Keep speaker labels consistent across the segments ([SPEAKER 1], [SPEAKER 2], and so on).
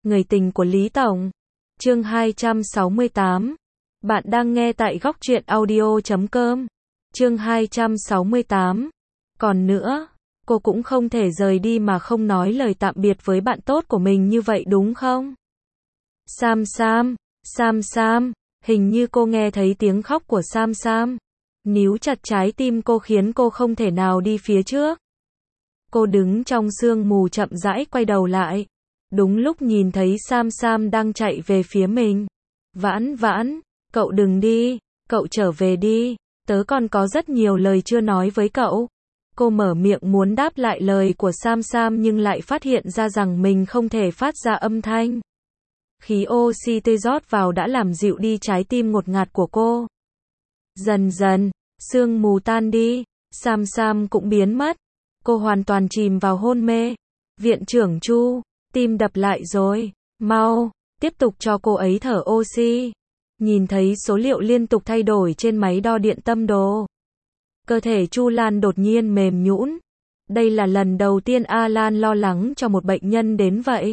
[SPEAKER 1] Người tình của Lý Tổng. Chương 268. Bạn đang nghe tại góc truyện audio.com. Chương 268. Còn nữa, cô cũng không thể rời đi mà không nói lời tạm biệt với bạn tốt của mình như vậy đúng không? Sam Sam, Sam Sam, hình như cô nghe thấy tiếng khóc của Sam Sam. Níu chặt trái tim cô khiến cô không thể nào đi phía trước. Cô đứng trong sương mù chậm rãi quay đầu lại. Đúng lúc nhìn thấy Sam Sam đang chạy về phía mình. Vãn Vãn, cậu đừng đi, cậu trở về đi, tớ còn có rất nhiều lời chưa nói với cậu. Cô mở miệng muốn đáp lại lời của Sam Sam nhưng lại phát hiện ra rằng mình không thể phát ra âm thanh. Khí oxy tê rót vào đã làm dịu đi trái tim ngột ngạt của cô. Dần dần, sương mù tan đi, Sam Sam cũng biến mất. Cô hoàn toàn chìm vào hôn mê. Viện trưởng Chu, tim đập lại rồi, mau, tiếp tục cho cô ấy thở oxy. Nhìn thấy số liệu liên tục thay đổi trên máy đo điện tâm đồ. Cơ thể Chu Lan đột nhiên mềm nhũn. Đây là lần đầu tiên Alan lo lắng cho một bệnh nhân đến vậy.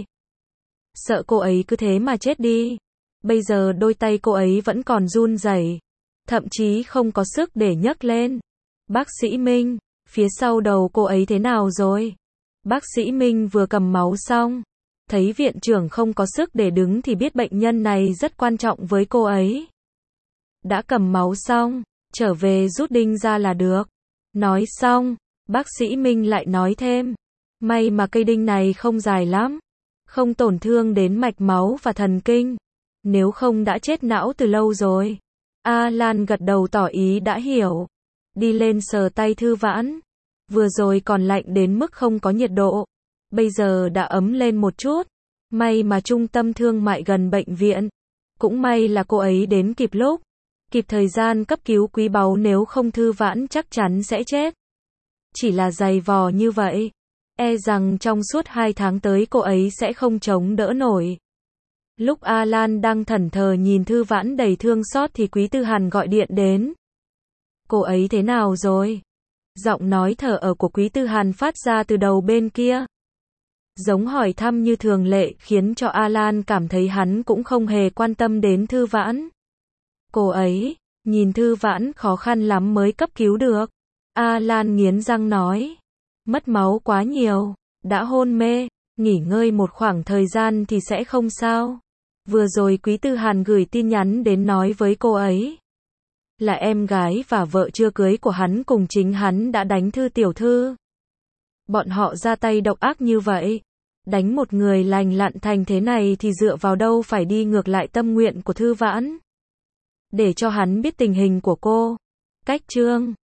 [SPEAKER 1] Sợ cô ấy cứ thế mà chết đi. Bây giờ đôi tay cô ấy vẫn còn run rẩy, thậm chí không có sức để nhấc lên. Bác sĩ Minh, phía sau đầu cô ấy thế nào rồi? Bác sĩ Minh vừa cầm máu xong, thấy viện trưởng không có sức để đứng thì biết bệnh nhân này rất quan trọng với cô ấy. Đã cầm máu xong, trở về rút đinh ra là được. Nói xong, bác sĩ Minh lại nói thêm, may mà cây đinh này không dài lắm, không tổn thương đến mạch máu và thần kinh, nếu không đã chết não từ lâu rồi. Alan gật đầu tỏ ý đã hiểu. Đi lên sờ tay Thư Vãn. Vừa rồi còn lạnh đến mức không có nhiệt độ, bây giờ đã ấm lên một chút. May mà trung tâm thương mại gần bệnh viện. Cũng may là cô ấy đến kịp lúc, kịp thời gian cấp cứu quý báu, nếu không Thư Vãn chắc chắn sẽ chết. Chỉ là giày vò như vậy, e rằng trong suốt 2 tháng tới cô ấy sẽ không chống đỡ nổi. Lúc Alan đang thẫn thờ nhìn Thư Vãn đầy thương xót thì Quý Tư Hàn gọi điện đến. Cô ấy thế nào rồi? Giọng nói thở ơ của Quý Tư Hàn phát ra từ đầu bên kia. Giống hỏi thăm như thường lệ khiến cho Alan cảm thấy hắn cũng không hề quan tâm đến Thư Vãn. Cô ấy, nhìn Thư Vãn khó khăn lắm mới cấp cứu được. Alan nghiến răng nói. Mất máu quá nhiều, đã hôn mê, nghỉ ngơi một khoảng thời gian thì sẽ không sao. Vừa rồi Quý Tư Hàn gửi tin nhắn đến nói với cô ấy là em gái và vợ chưa cưới của hắn cùng chính hắn đã đánh Thư tiểu thư. Bọn họ ra tay độc ác như vậy, đánh một người lành lặn thành thế này thì dựa vào đâu phải đi ngược lại tâm nguyện của Thư Vãn. Để cho hắn biết tình hình của cô. Cách chương